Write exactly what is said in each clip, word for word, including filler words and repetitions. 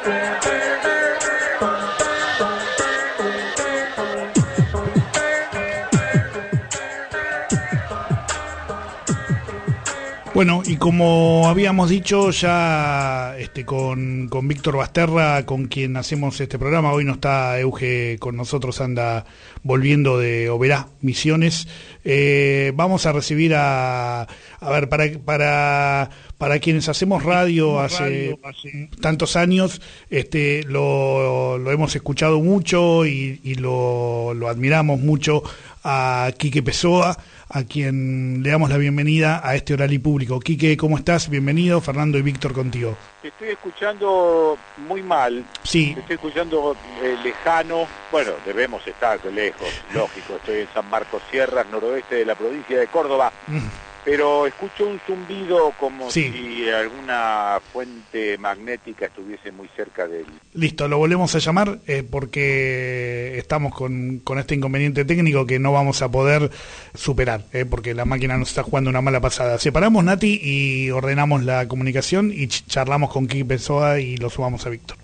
Bueno, y como habíamos dicho ya este, con, con Víctor Basterra, con quien hacemos este programa, hoy no está Euge con nosotros, anda volviendo de Oberá, Misiones. Eh, vamos a recibir a, a ver, para, para, para quienes hacemos radio hace, hace tantos años, este, lo, lo hemos escuchado mucho y, y lo, lo admiramos mucho a Quique Pessoa, a quien le damos la bienvenida a este Oral y Público. Quique, ¿cómo estás? Bienvenido. Fernando y Víctor contigo. Te estoy escuchando muy mal. Sí. Te estoy escuchando eh, lejano. Bueno, debemos estar lejos, lógico. Estoy en San Marcos Sierras, noroeste de la provincia de Córdoba. Mm. Pero escucho un zumbido como sí. si alguna fuente magnética estuviese muy cerca del... Listo, lo volvemos a llamar eh, porque estamos con, con este inconveniente técnico que no vamos a poder superar, eh, porque la máquina nos está jugando una mala pasada. Separamos, Nati, y ordenamos la comunicación y ch- charlamos con Quique Pessoa y lo sumamos a Víctor.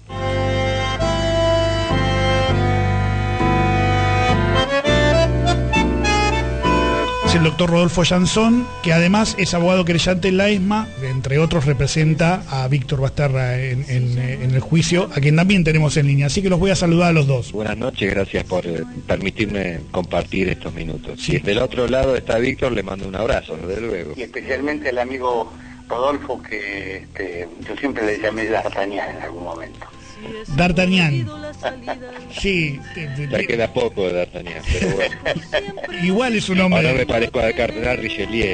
Es el doctor Rodolfo Jansson, que además es abogado querellante en la ESMA, entre otros representa a Víctor Basterra en, en, en el juicio, a quien también tenemos en línea, así que los voy a saludar a los dos. Buenas noches, gracias por eh, permitirme compartir estos minutos. Sí. Si del otro lado está Víctor, le mando un abrazo, desde luego. Y especialmente al amigo Rodolfo, que este, yo siempre le llamé D'Artagnan en algún momento. D'Artagnan. Sí. Ya queda poco de D'Artagnan, pero bueno. Igual es un hombre. Ahora me parezco al cardenal Richelieu.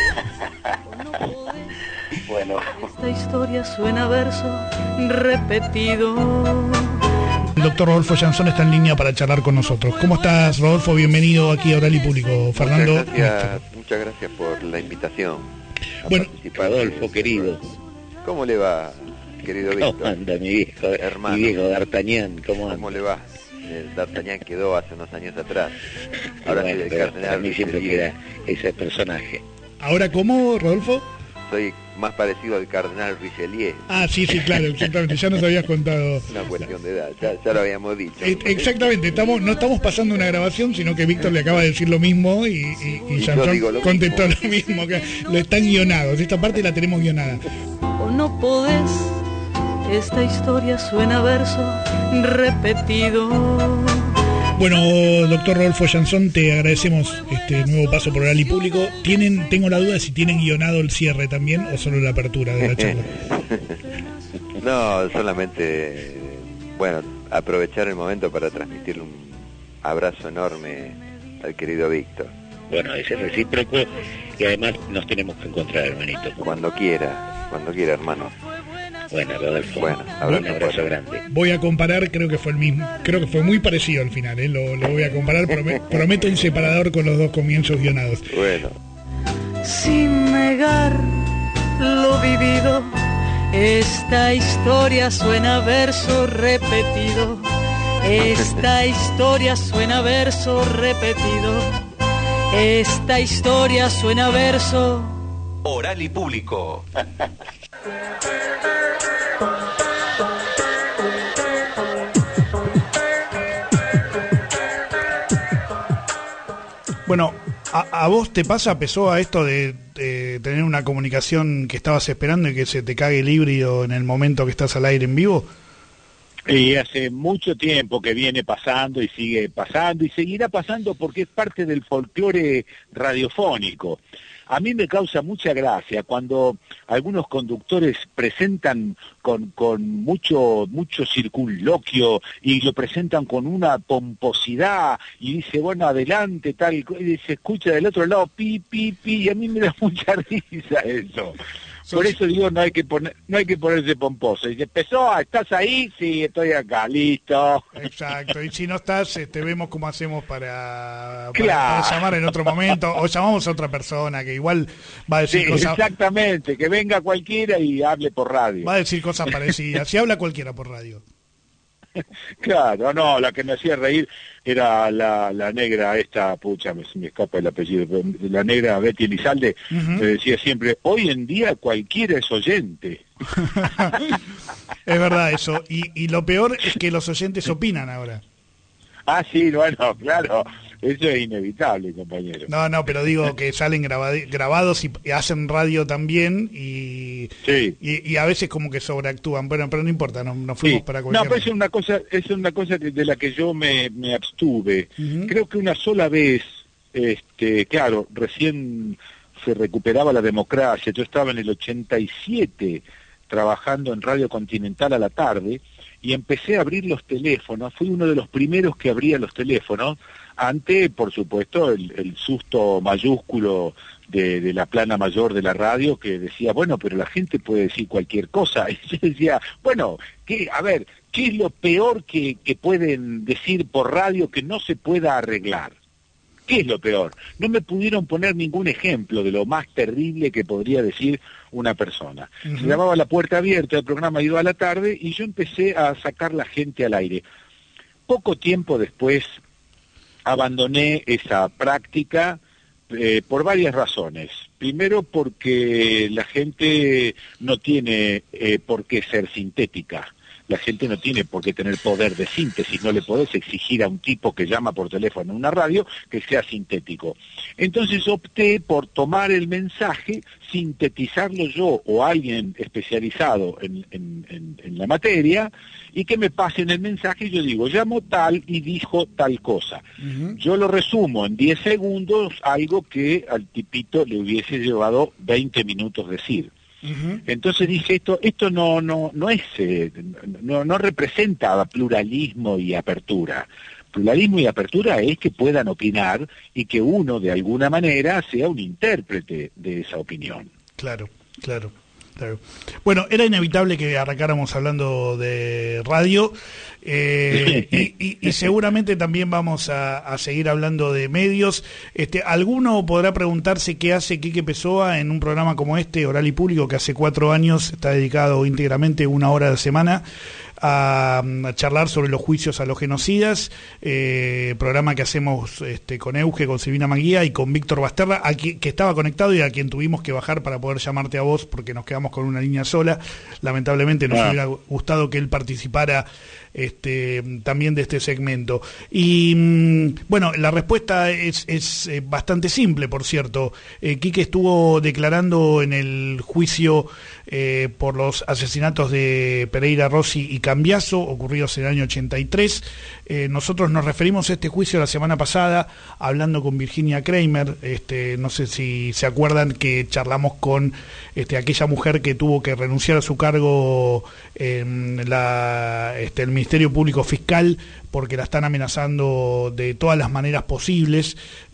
Bueno. Esta historia suena verso repetido. El doctor Rodolfo Jansson está en línea para charlar con nosotros. ¿Cómo estás, Rodolfo? Bienvenido aquí a Oral y Público. Fernando. Muchas gracias, muchas gracias por la invitación. Bueno, Rodolfo, querido. ¿Cómo le va, querido Víctor? ¿Cómo anda mi viejo, hermano? Mi viejo D'Artagnan, ¿cómo anda? ¿Cómo le va? El D'Artagnan quedó hace unos años atrás. Ahora bueno, soy el pero cardenal. para mí siempre queda ese personaje. ¿Ahora cómo, Rodolfo? Soy más parecido al cardenal Richelieu. Ah, sí, sí, claro, exactamente, ya nos habías contado. Una cuestión de edad, ya, ya lo habíamos dicho. Eh, exactamente, estamos, no estamos pasando una grabación, sino que Víctor le acaba de decir lo mismo y, y, y, y Jansson contestó lo mismo, que lo están guionados, esta parte la tenemos guionada. O no podés, esta historia suena verso repetido. Bueno, doctor Rodolfo Jansson, te agradecemos este nuevo paso por Oral y Público. ¿Tienen, tengo la duda de si tienen guionado el cierre también o solo la apertura de la charla? No, solamente, bueno, aprovechar el momento para transmitirle un abrazo enorme al querido Víctor. Bueno, ese es recíproco y además nos tenemos que encontrar, hermanito. Cuando quiera, cuando quiera, hermano. Bueno, Rodolfo, bueno, un abrazo grande. Voy a comparar, creo que fue el mismo, creo que fue muy parecido al final, ¿eh? lo, lo voy a comparar, prometo, prometo un separador con los dos comienzos guionados. Bueno. Sin negar lo vivido, esta historia suena verso repetido. Esta historia suena verso repetido. Esta historia suena verso Oral y Público. Bueno, ¿a, a vos te pasa, Pessoa, esto de, de tener una comunicación que estabas esperando y que se te cague el híbrido en el momento que estás al aire en vivo? Y hace mucho tiempo que viene pasando y sigue pasando y seguirá pasando porque es parte del folclore radiofónico. A mí me causa mucha gracia cuando algunos conductores presentan con, con mucho mucho circunloquio y lo presentan con una pomposidad y dice, bueno, adelante, tal, y se escucha del otro lado, pi, pi, pi, y a mí me da mucha risa eso. Por eso digo, no hay que poner, no hay que ponerse pomposo. Dice, Pessoa, ¿estás ahí? Sí, estoy acá, listo. Exacto, y si no estás, este, vemos cómo hacemos para, para, claro. para llamar en otro momento, o llamamos a otra persona que igual va a decir sí, cosas... exactamente, que venga cualquiera y hable por radio. Va a decir cosas parecidas, si habla cualquiera por radio. Claro, no, la que me hacía reír era la, la negra esta, pucha, me, me escapa el apellido, pero la negra Betty Elizalde, uh-huh. me decía siempre, hoy en día cualquiera es oyente. Es verdad eso, y, y lo peor es que los oyentes opinan ahora. Ah, sí, bueno, claro, eso es inevitable, compañero. No, no, pero digo que salen grabad- grabados y, y hacen radio también y, sí. y y a veces como que sobreactúan. Bueno, pero no importa, nos no fuimos sí. para cualquier... No, pero es una cosa, es una cosa de la que yo me, me abstuve. Uh-huh. Creo que una sola vez, este, claro, recién se recuperaba la democracia. Yo estaba en el ochenta y siete trabajando en Radio Continental a la tarde y empecé a abrir los teléfonos. Fui uno de los primeros que abría los teléfonos ante, por supuesto, el, el susto mayúsculo de, de la plana mayor de la radio que decía, bueno, pero la gente puede decir cualquier cosa. Y yo decía, bueno, ¿qué, a ver, ¿qué es lo peor que, que pueden decir por radio que no se pueda arreglar? ¿Qué es lo peor? No me pudieron poner ningún ejemplo de lo más terrible que podría decir una persona. Uh-huh. Se llamaba La Puerta Abierta, el programa iba a la tarde y yo empecé a sacar la gente al aire. Poco tiempo después abandoné esa práctica eh, por varias razones. Primero porque la gente no tiene eh, por qué ser sintética. La gente no tiene por qué tener poder de síntesis, no le podés exigir a un tipo que llama por teléfono en una radio que sea sintético. Entonces opté por tomar el mensaje, sintetizarlo yo o alguien especializado en, en, en, en la materia, y que me pasen el mensaje y yo digo, llamo tal y dijo tal cosa. Uh-huh. Yo lo resumo en diez segundos, algo que al tipito le hubiese llevado veinte minutos decir. Uh-huh. Entonces dije, esto esto no no no es eh, no no representa pluralismo y apertura. Pluralismo y apertura es que puedan opinar y que uno de alguna manera sea un intérprete de esa opinión. Claro, claro. Claro. Bueno, era inevitable que arrancáramos hablando de radio eh, y, y, y seguramente también vamos a, a seguir hablando de medios. Este, alguno podrá preguntarse qué hace Quique Pessoa en un programa como este, Oral y Público, que hace cuatro años está dedicado íntegramente una hora a la semana a, a charlar sobre los juicios a los genocidas, eh, programa que hacemos este, con Euge, con Silvina Maguía y con Víctor Basterra, a quien, que estaba conectado y a quien tuvimos que bajar para poder llamarte a vos porque nos quedamos con una línea sola. Lamentablemente nos ah. hubiera gustado que él participara este, también de este segmento. Y bueno, la respuesta es, es eh, bastante simple, por cierto. Eh, Quique estuvo declarando en el juicio eh, por los asesinatos de Pereira Rossi y Cambiaso, ocurridos en el año ochenta y tres. Eh, nosotros nos referimos a este juicio la semana pasada, hablando con Virginia Kramer. Este, no sé si se acuerdan que charlamos con este, aquella mujer que tuvo que renunciar a su cargo en la, este, el Ministerio Público Fiscal porque la están amenazando de todas las maneras posibles.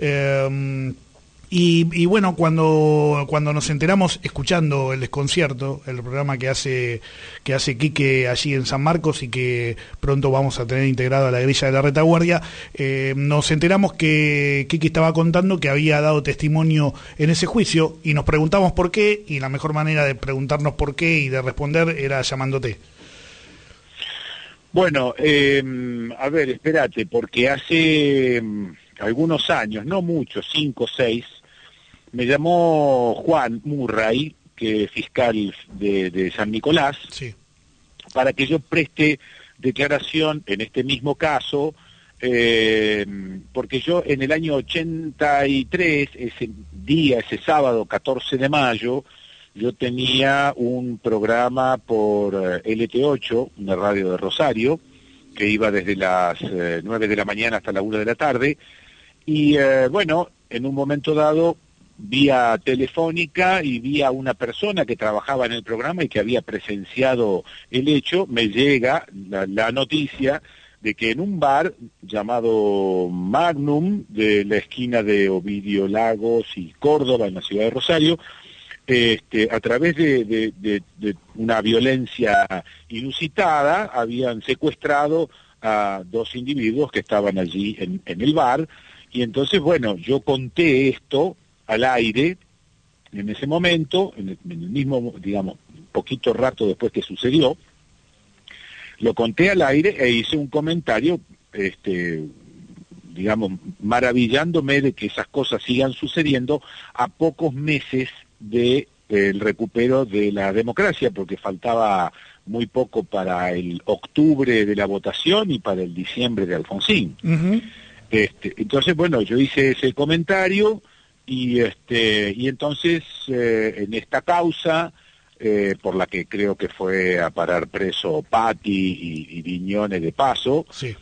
Eh, Y, y bueno, cuando cuando nos enteramos, escuchando el desconcierto, el programa que hace que hace Quique allí en San Marcos y que pronto vamos a tener integrado a la grilla de la retaguardia, eh, nos enteramos que Quique estaba contando que había dado testimonio en ese juicio y nos preguntamos por qué, y la mejor manera de preguntarnos por qué y de responder era llamándote. Bueno, eh, a ver, espérate, porque hace algunos años, no muchos, cinco o seis, me llamó Juan Murray, que es fiscal de, de San Nicolás, sí, para que yo preste declaración en este mismo caso, eh, porque yo en el año ochenta y tres, ese día, ese sábado catorce de mayo, yo tenía un programa por L T ocho, una radio de Rosario, que iba desde las eh, nueve de la mañana hasta la una de la tarde, y eh, bueno, en un momento dado, vía telefónica y vía una persona que trabajaba en el programa y que había presenciado el hecho, me llega la, la noticia de que en un bar llamado Magnum, de la esquina de Ovidio Lagos y Córdoba, en la ciudad de Rosario, Este, a través de, de, de, de una violencia inusitada, habían secuestrado a dos individuos que estaban allí en, en el bar, y entonces, bueno, yo conté esto al aire en ese momento, en el, en el mismo, digamos, poquito rato después que sucedió, lo conté al aire e hice un comentario, este, digamos, maravillándome de que esas cosas sigan sucediendo a pocos meses de el recupero de la democracia, porque faltaba muy poco para el octubre de la votación y para el diciembre de Alfonsín. Uh-huh. Este, entonces, bueno, yo hice ese comentario y este y entonces eh, en esta causa, eh, por la que creo que fue a parar preso Patti y, y Viñones de paso, sí.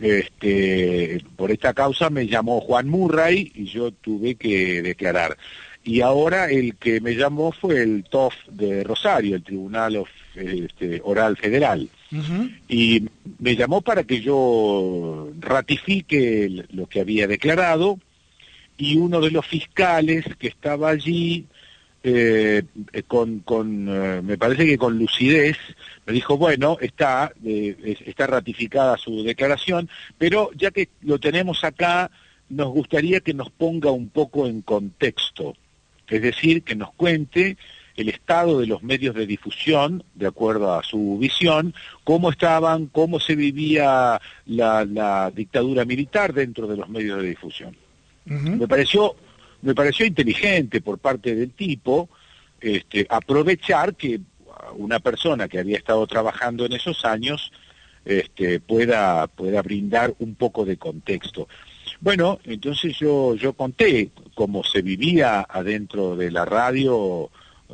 este, por esta causa me llamó Juan Murray y yo tuve que declarar. Y ahora el que me llamó fue el T O F de Rosario, el Tribunal of, este, Oral Federal. Uh-huh. Y me llamó para que yo ratifique lo que había declarado, y uno de los fiscales que estaba allí, eh, con, con eh, me parece que con lucidez, me dijo, bueno, está, eh, está ratificada su declaración, pero ya que lo tenemos acá, nos gustaría que nos ponga un poco en contexto. Es decir, que nos cuente el estado de los medios de difusión, de acuerdo a su visión, cómo estaban, cómo se vivía la, la dictadura militar dentro de los medios de difusión. Uh-huh. Me pareció, me pareció inteligente por parte del tipo, este, aprovechar que una persona que había estado trabajando en esos años, este, pueda, pueda brindar un poco de contexto. Bueno, entonces yo yo conté cómo se vivía adentro de la radio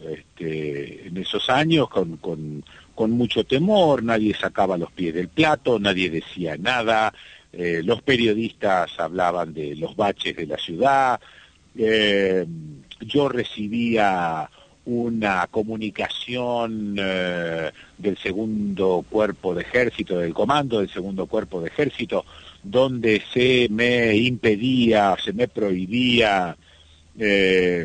este, en esos años, con, con, con mucho temor, nadie sacaba los pies del plato, nadie decía nada, eh, los periodistas hablaban de los baches de la ciudad, eh, yo recibía una comunicación eh, del segundo cuerpo de ejército, del comando del segundo cuerpo de ejército, donde se me impedía, se me prohibía eh,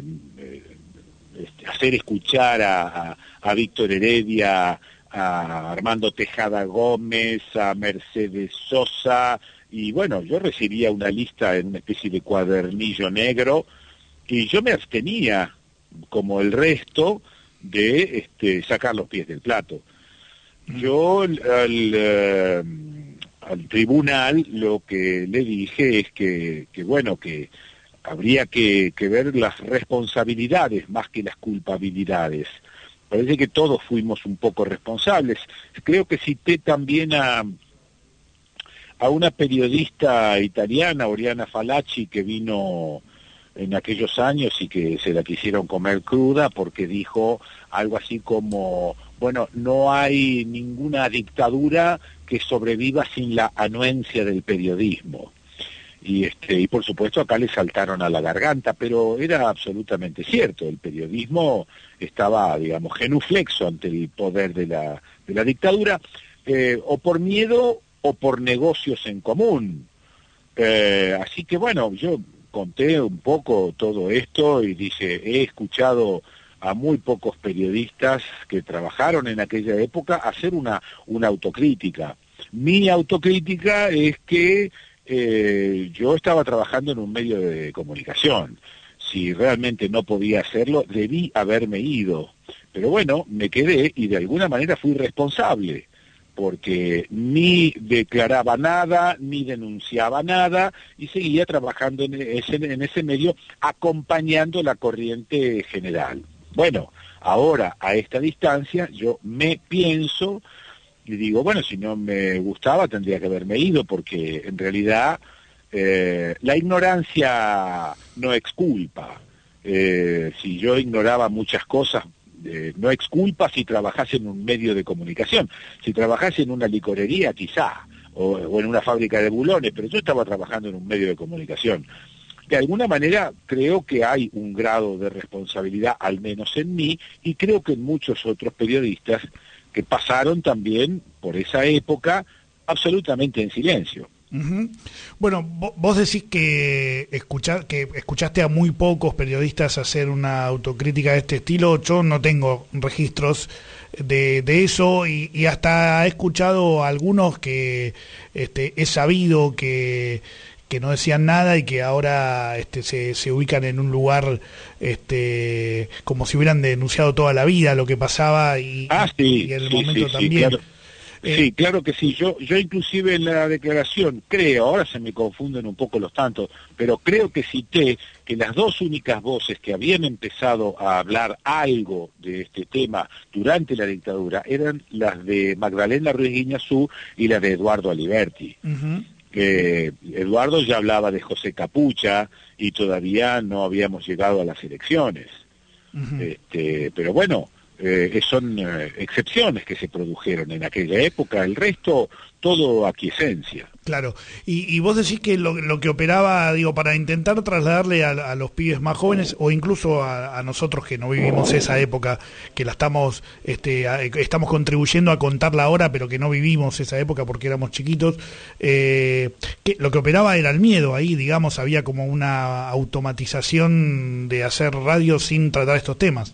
este, hacer escuchar a, a, a Víctor Heredia, a Armando Tejada Gómez, a Mercedes Sosa, y bueno, yo recibía una lista en una especie de cuadernillo negro, y yo me abstenía, como el resto, de este, sacar los pies del plato. Yo al... al al tribunal lo que le dije es que, que bueno, que habría que, que ver las responsabilidades más que las culpabilidades. Parece que todos fuimos un poco responsables. Creo que cité también a, a una periodista italiana, Oriana Falacci, que vino en aquellos años y que se la quisieron comer cruda porque dijo algo así como, bueno, no hay ninguna dictadura que sobreviva sin la anuencia del periodismo. Y este y por supuesto acá le saltaron a la garganta, pero era absolutamente cierto, el periodismo estaba, digamos, genuflexo ante el poder de la, de la dictadura, eh, o por miedo o por negocios en común. Eh, así que bueno, yo conté un poco todo esto y dije, he escuchado a muy pocos periodistas que trabajaron en aquella época hacer una, una autocrítica. Mi autocrítica es que eh, yo estaba trabajando en un medio de comunicación. Si realmente no podía hacerlo, debí haberme ido. Pero bueno, me quedé y de alguna manera fui responsable, porque ni declaraba nada, ni denunciaba nada, y seguía trabajando en ese, en ese medio, acompañando la corriente general. Bueno, ahora, a esta distancia, yo me pienso y digo, bueno, si no me gustaba tendría que haberme ido, porque en realidad eh, la ignorancia no exculpa. Eh, si yo ignoraba muchas cosas, eh, no exculpa si trabajase en un medio de comunicación. Si trabajase en una licorería, quizá, o, o en una fábrica de bulones, pero yo estaba trabajando en un medio de comunicación. De alguna manera creo que hay un grado de responsabilidad, al menos en mí, y creo que en muchos otros periodistas que pasaron también por esa época absolutamente en silencio. Uh-huh. Bueno, vos decís que, escuchar, que escuchaste a muy pocos periodistas hacer una autocrítica de este estilo. Yo no tengo registros de, de eso y, y hasta he escuchado a algunos que este, he sabido que que no decían nada y que ahora este, se, se ubican en un lugar este, como si hubieran denunciado toda la vida lo que pasaba y, ah, sí, y en el sí, momento sí, también. Sí, claro. Eh, Sí, claro que sí. Yo, yo inclusive en la declaración creo, ahora se me confunden un poco los tantos, pero creo que cité que las dos únicas voces que habían empezado a hablar algo de este tema durante la dictadura eran las de Magdalena Ruiz Guiñazú y la de Eduardo Aliberti. uh-huh. Eh, Eduardo ya hablaba de José Capucha y todavía no habíamos llegado a las elecciones. Uh-huh. Este, pero bueno, eh, son eh, excepciones que se produjeron en aquella época, el resto todo aquiescencia. Claro, y, y vos decís que lo, lo que operaba, digo, para intentar trasladarle a, a los pibes más jóvenes o incluso a, a nosotros que no vivimos esa época, que la estamos este, a, estamos contribuyendo a contarla ahora, pero que no vivimos esa época porque éramos chiquitos, eh, que lo que operaba era el miedo ahí, digamos, había como una automatización de hacer radio sin tratar estos temas.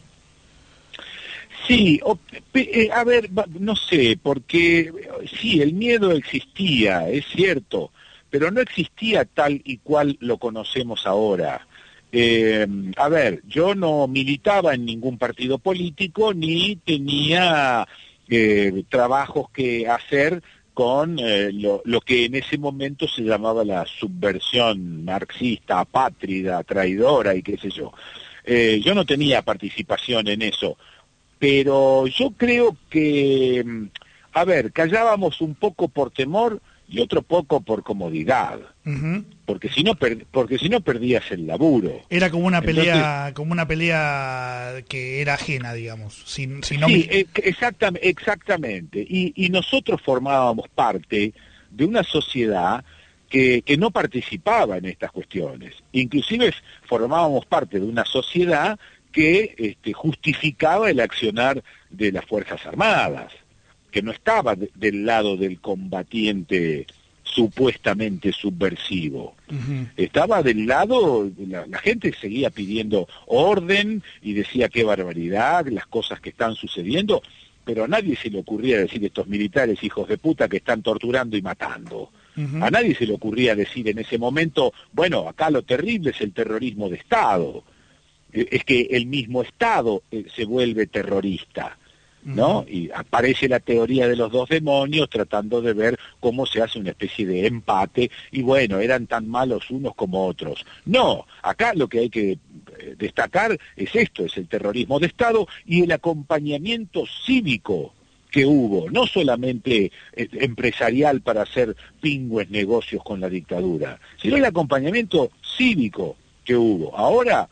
Sí, o, eh, a ver, no sé, porque sí, el miedo existía, es cierto, pero no existía tal y cual lo conocemos ahora. Eh, a ver, yo no militaba en ningún partido político ni tenía eh, trabajos que hacer con eh, lo, lo que en ese momento se llamaba la subversión marxista, apátrida, traidora y qué sé yo. Eh, yo no tenía participación en eso. Pero yo creo que, a ver, callábamos un poco por temor y otro poco por comodidad, uh-huh. porque si no per, porque si no perdías el laburo. Era como una pelea, Entonces, como una pelea que era ajena, digamos. Si, si no sí, me... exactamente, exactamente. Y, y nosotros formábamos parte de una sociedad que, que no participaba en estas cuestiones. Inclusive formábamos parte de una sociedad que este, justificaba el accionar de las Fuerzas Armadas, que no estaba de, del lado del combatiente supuestamente subversivo. Uh-huh. Estaba del lado, la, la gente seguía pidiendo orden y decía qué barbaridad, las cosas que están sucediendo, pero a nadie se le ocurría decir estos militares hijos de puta que están torturando y matando. Uh-huh. A nadie se le ocurría decir en ese momento, bueno, acá lo terrible es el terrorismo de Estado. Es que el mismo Estado eh, se vuelve terrorista, ¿no? Uh-huh. Y aparece la teoría de los dos demonios tratando de ver cómo se hace una especie de empate, y bueno, eran tan malos unos como otros. No, acá lo que hay que eh, destacar es esto, es el terrorismo de Estado y el acompañamiento cívico que hubo, no solamente eh, empresarial para hacer pingües negocios con la dictadura, sino el acompañamiento cívico que hubo. Ahora...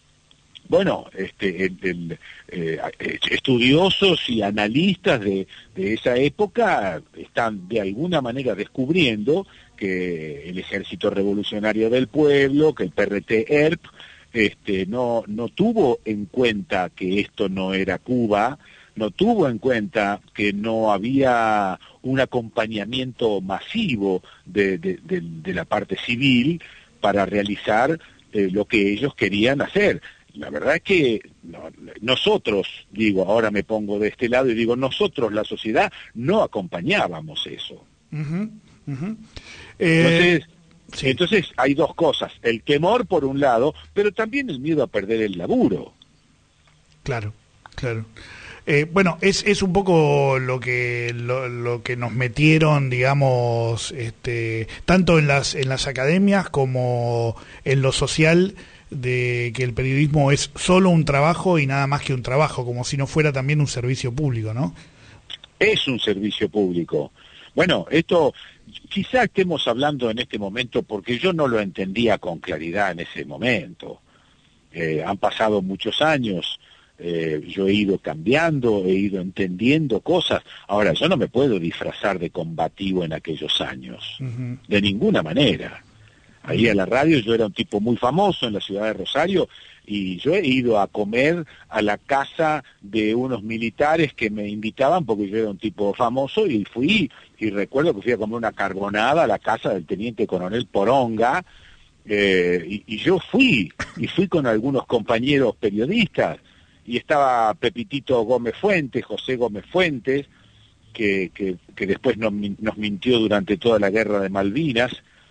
Bueno, este, el, el, eh, estudiosos y analistas de, de esa época están de alguna manera descubriendo que el Ejército Revolucionario del Pueblo, que el P R T E R P, este, no, no tuvo en cuenta que esto no era Cuba, no tuvo en cuenta que no había un acompañamiento masivo de, de, de, de la parte civil para realizar eh, lo que ellos querían hacer. La verdad es que no, nosotros, digo, ahora me pongo de este lado y digo, nosotros, la sociedad, no acompañábamos eso. Uh-huh, uh-huh. Eh, entonces, sí. entonces hay dos cosas, el temor por un lado, pero también el miedo a perder el laburo. Claro, claro. Eh, bueno, es, es un poco lo que lo, lo que nos metieron, digamos, este, tanto en las en las academias como en lo social, de que el periodismo es solo un trabajo y nada más que un trabajo, como si no fuera también un servicio público, ¿no? Es un servicio público. Bueno, esto quizá estemos hablando en este momento porque yo no lo entendía con claridad en ese momento. Eh, han pasado muchos años, eh, yo he ido cambiando, he ido entendiendo cosas. Ahora, yo no me puedo disfrazar de combativo en aquellos años, uh-huh. de ninguna manera. Ahí a la radio yo era un tipo muy famoso en la ciudad de Rosario y yo he ido a comer a la casa de unos militares que me invitaban porque yo era un tipo famoso y fui, y recuerdo que fui a comer una carbonada a la casa del teniente coronel Poronga, eh, y, y yo fui, y fui con algunos compañeros periodistas, y estaba Pepitito Gómez Fuentes, José Gómez Fuentes, que, que, que después nos, nos mintió durante toda la guerra de Malvinas.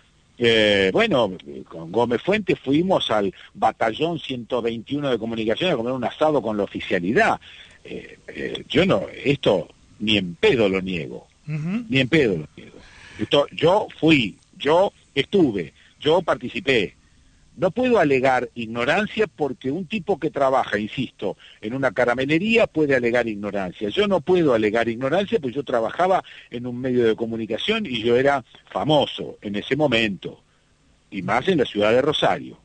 Eh, bueno, con Gómez Fuentes fuimos al batallón ciento veintiuno de comunicación a comer un asado con la oficialidad. Eh, eh, yo no, esto ni en pedo lo niego. Uh-huh. Ni en pedo lo niego. Esto, yo fui, yo estuve, yo participé. No puedo alegar ignorancia porque un tipo que trabaja, insisto, en una caramelería puede alegar ignorancia. Yo no puedo alegar ignorancia porque yo trabajaba en un medio de comunicación y yo era famoso en ese momento, y más en la ciudad de Rosario.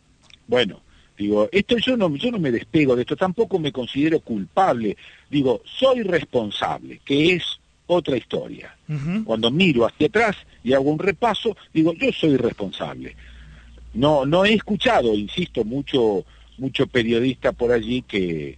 Bueno, digo, esto yo no, yo no me despego de esto, tampoco me considero culpable. Digo, soy responsable, que es otra historia. Uh-huh. Cuando miro hacia atrás y hago un repaso, digo, yo soy responsable. No, no he escuchado, insisto, mucho, mucho periodista por allí que,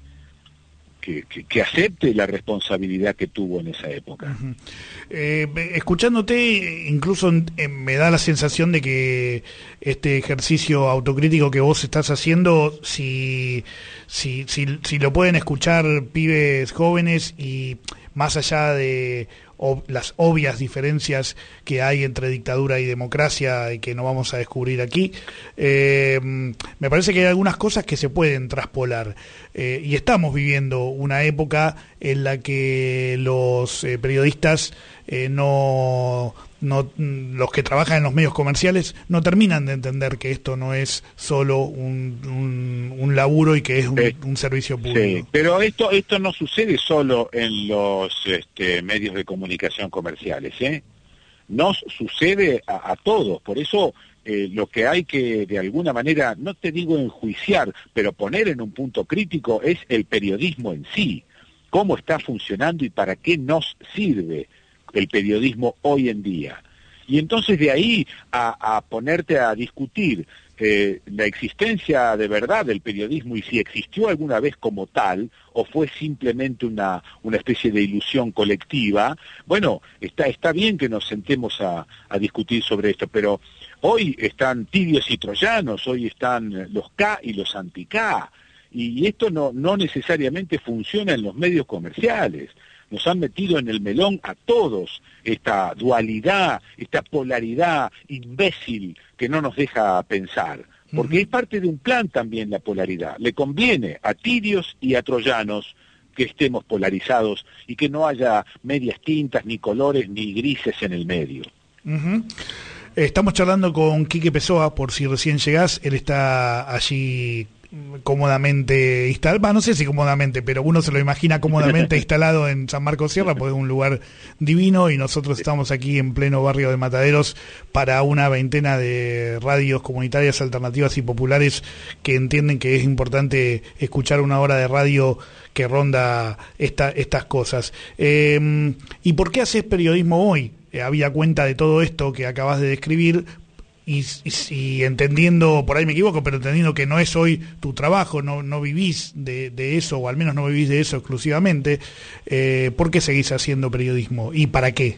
que, que, que acepte la responsabilidad que tuvo en esa época. Uh-huh. Eh, escuchándote, incluso eh, me da la sensación de que este ejercicio autocrítico que vos estás haciendo, si, si, si, si lo pueden escuchar pibes jóvenes y más allá de ob- las obvias diferencias que hay entre dictadura y democracia y que no vamos a descubrir aquí, eh, me parece que hay algunas cosas que se pueden traspolar. Eh, y estamos viviendo una época en la que los eh, periodistas eh, no... No, los que trabajan en los medios comerciales no terminan de entender que esto no es solo un, un, un laburo y que es un, sí. un servicio público. Sí, pero esto esto no sucede solo en los este, medios de comunicación comerciales, ¿eh? Nos sucede a, a todos, por eso eh, lo que hay que de alguna manera, no te digo enjuiciar, pero poner en un punto crítico es el periodismo en sí, cómo está funcionando y para qué nos sirve el periodismo hoy en día. Y entonces de ahí a, a ponerte a discutir eh, la existencia de verdad del periodismo y si existió alguna vez como tal o fue simplemente una, una especie de ilusión colectiva, bueno, está, está bien que nos sentemos a, a discutir sobre esto, pero hoy están tibios y troyanos, hoy están los K y los anti-K, y esto no, no necesariamente funciona en los medios comerciales. Nos han metido en el melón a todos esta dualidad, esta polaridad imbécil que no nos deja pensar. Porque uh-huh. es parte de un plan también la polaridad. Le conviene a tirios y a troyanos que estemos polarizados y que no haya medias tintas, ni colores, ni grises en el medio. Uh-huh. Estamos charlando con Quique Pessoa, por si recién llegás. Él está allí cómodamente instalado, no sé si cómodamente, pero uno se lo imagina cómodamente instalado en San Marcos Sierra, porque es un lugar divino, y nosotros estamos aquí en pleno barrio de Mataderos para una veintena de radios comunitarias, alternativas y populares que entienden que es importante escuchar una hora de radio que ronda esta, estas cosas. Eh, ¿Y por qué haces periodismo hoy? Eh, había cuenta de todo esto que acabas de describir. Y, y, y entendiendo, por ahí me equivoco, pero entendiendo que no es hoy tu trabajo, no, no vivís de, de eso, o al menos no vivís de eso exclusivamente, eh, ¿por qué seguís haciendo periodismo? ¿Y para qué?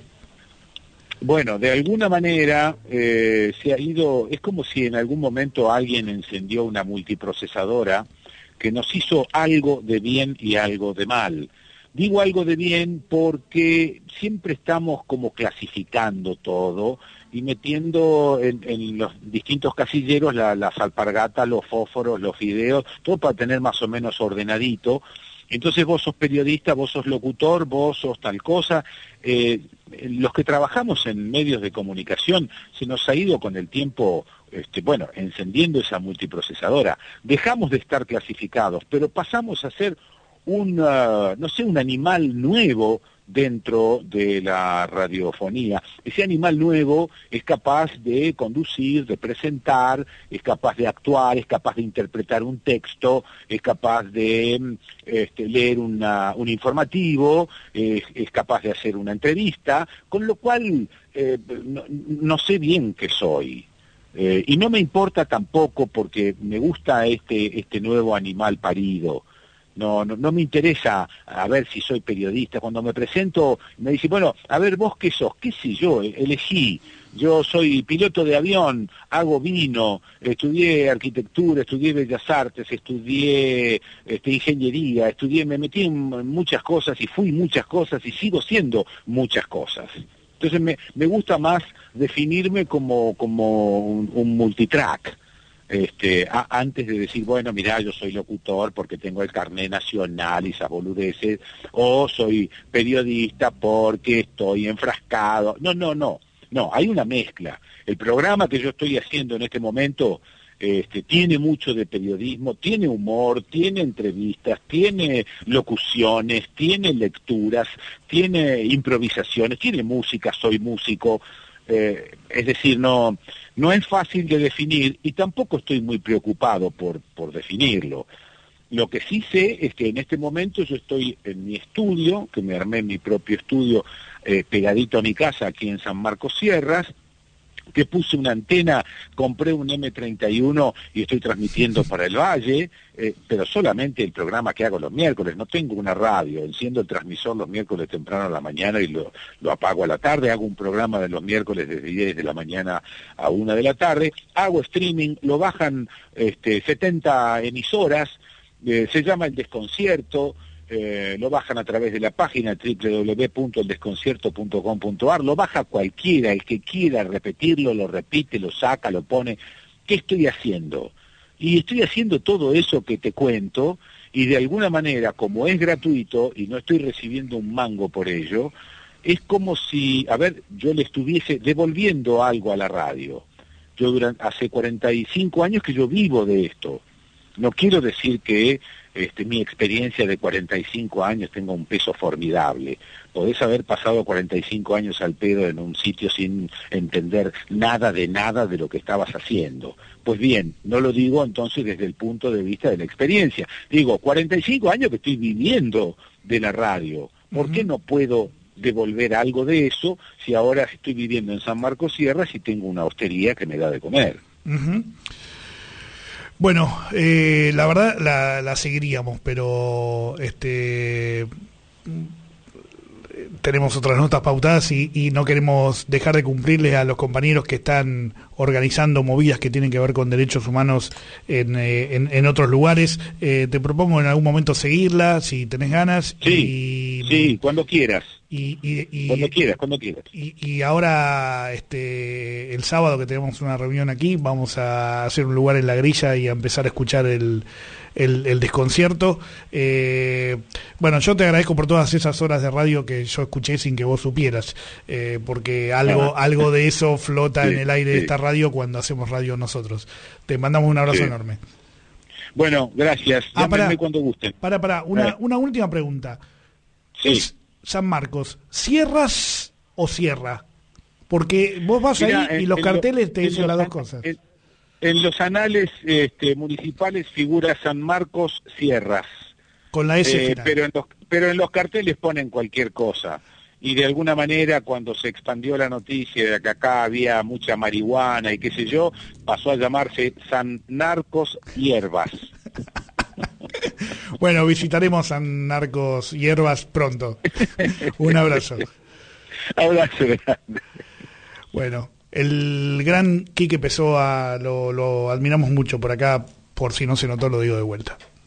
Bueno, de alguna manera eh, se ha ido, es como si en algún momento alguien encendió una multiprocesadora que nos hizo algo de bien y algo de mal. Digo algo de bien porque siempre estamos como clasificando todo y metiendo en, en los distintos casilleros la, las alpargatas, los fósforos, los fideos, todo para tener más o menos ordenadito. Entonces vos sos periodista, vos sos locutor, vos sos tal cosa. Eh, los que trabajamos en medios de comunicación se nos ha ido con el tiempo, este, bueno, encendiendo esa multiprocesadora. Dejamos de estar clasificados, pero pasamos a ser un, uh, no sé, un animal nuevo dentro de la radiofonía. Ese animal nuevo es capaz de conducir, de presentar, es capaz de actuar, es capaz de interpretar un texto, es capaz de este, leer una, un informativo, eh, es capaz de hacer una entrevista, con lo cual eh, no, no sé bien qué soy. Eh, y no me importa tampoco porque me gusta este, este nuevo animal parido. No, no, no me interesa a ver si soy periodista. Cuando me presento, me dice, bueno, a ver, ¿vos qué sos? ¿Qué sé yo? Elegí. Yo soy piloto de avión, hago vino, estudié arquitectura, estudié bellas artes, estudié este, ingeniería, estudié, me metí en muchas cosas y fui muchas cosas y sigo siendo muchas cosas. Entonces me, me gusta más definirme como, como un, un multitrack. Este, a, antes de decir, bueno, mirá, yo soy locutor porque tengo el carné nacional y esas boludeces, o soy periodista porque estoy enfrascado. No, no, no, no, hay una mezcla. El programa que yo estoy haciendo en este momento este, tiene mucho de periodismo, tiene humor, tiene entrevistas, tiene locuciones, tiene lecturas, tiene improvisaciones, tiene música, soy músico. Eh, es decir, no, no es fácil de definir y tampoco estoy muy preocupado por, por definirlo. Lo que sí sé es que en este momento yo estoy en mi estudio, que me armé mi propio estudio eh, pegadito a mi casa aquí en San Marcos Sierras, que puse una antena, compré un eme treinta y uno y estoy transmitiendo para el Valle, eh, pero solamente el programa que hago los miércoles, no tengo una radio, enciendo el transmisor los miércoles temprano a la mañana y lo, lo apago a la tarde, hago un programa de los miércoles desde diez de la mañana a una de la tarde, hago streaming, lo bajan este, setenta emisoras, eh, se llama El Desconcierto, Eh, lo bajan a través de la página doble u doble u doble u punto el desconcierto punto com punto a r, lo baja cualquiera, el que quiera repetirlo, lo repite, lo saca, lo pone. ¿Qué estoy haciendo? Y estoy haciendo todo eso que te cuento, y de alguna manera, como es gratuito y no estoy recibiendo un mango por ello, es como si, a ver, yo le estuviese devolviendo algo a la radio. Yo durante, hace cuarenta y cinco años que yo vivo de esto. No quiero decir que este, mi experiencia de cuarenta y cinco años tenga un peso formidable. Podés haber pasado cuarenta y cinco años al pedo en un sitio sin entender nada de nada de lo que estabas haciendo. Pues bien, no lo digo entonces desde el punto de vista de la experiencia. Digo, cuarenta y cinco años que estoy viviendo de la radio. ¿Por uh-huh. qué no puedo devolver algo de eso si ahora estoy viviendo en San Marcos Sierras y tengo una hostería que me da de comer? Uh-huh. Bueno, eh, la verdad la, la seguiríamos, pero este tenemos otras notas pautadas y, y no queremos dejar de cumplirles a los compañeros que están organizando movidas que tienen que ver con derechos humanos en, eh, en, en otros lugares. Eh, te propongo en algún momento seguirla, si tenés ganas. Sí, y, sí, cuando quieras. Y, y, y, cuando quieras, cuando quieras. Y, y ahora, este, el sábado que tenemos una reunión aquí, vamos a hacer un lugar en la grilla y a empezar a escuchar el, el, el desconcierto. Eh, bueno, yo te agradezco por todas esas horas de radio que yo escuché sin que vos supieras, eh, porque algo, ah. algo de eso flota sí, en el aire sí. de esta radio cuando hacemos radio nosotros. Te mandamos un abrazo sí. enorme. Bueno, gracias. Ah, para, cuando gusten. Para, para, una, una última pregunta. Sí. ¿Es San Marcos, cierras o cierra? Porque vos vas Mirá, ahí y en, los en carteles lo, te dicen las dos cosas. En, en los anales este, municipales figura San Marcos Sierras. Con la S eh, final. Pero en, los, pero en los carteles ponen cualquier cosa. Y de alguna manera cuando se expandió la noticia de que acá había mucha marihuana y qué sé yo, pasó a llamarse San Narcos Hierbas. Bueno, visitaremos San Narcos Hierbas pronto. Un abrazo. Abrazo grande. Bueno, el gran Quique Pessoa lo, lo admiramos mucho por acá, por si no se notó, lo digo de vuelta.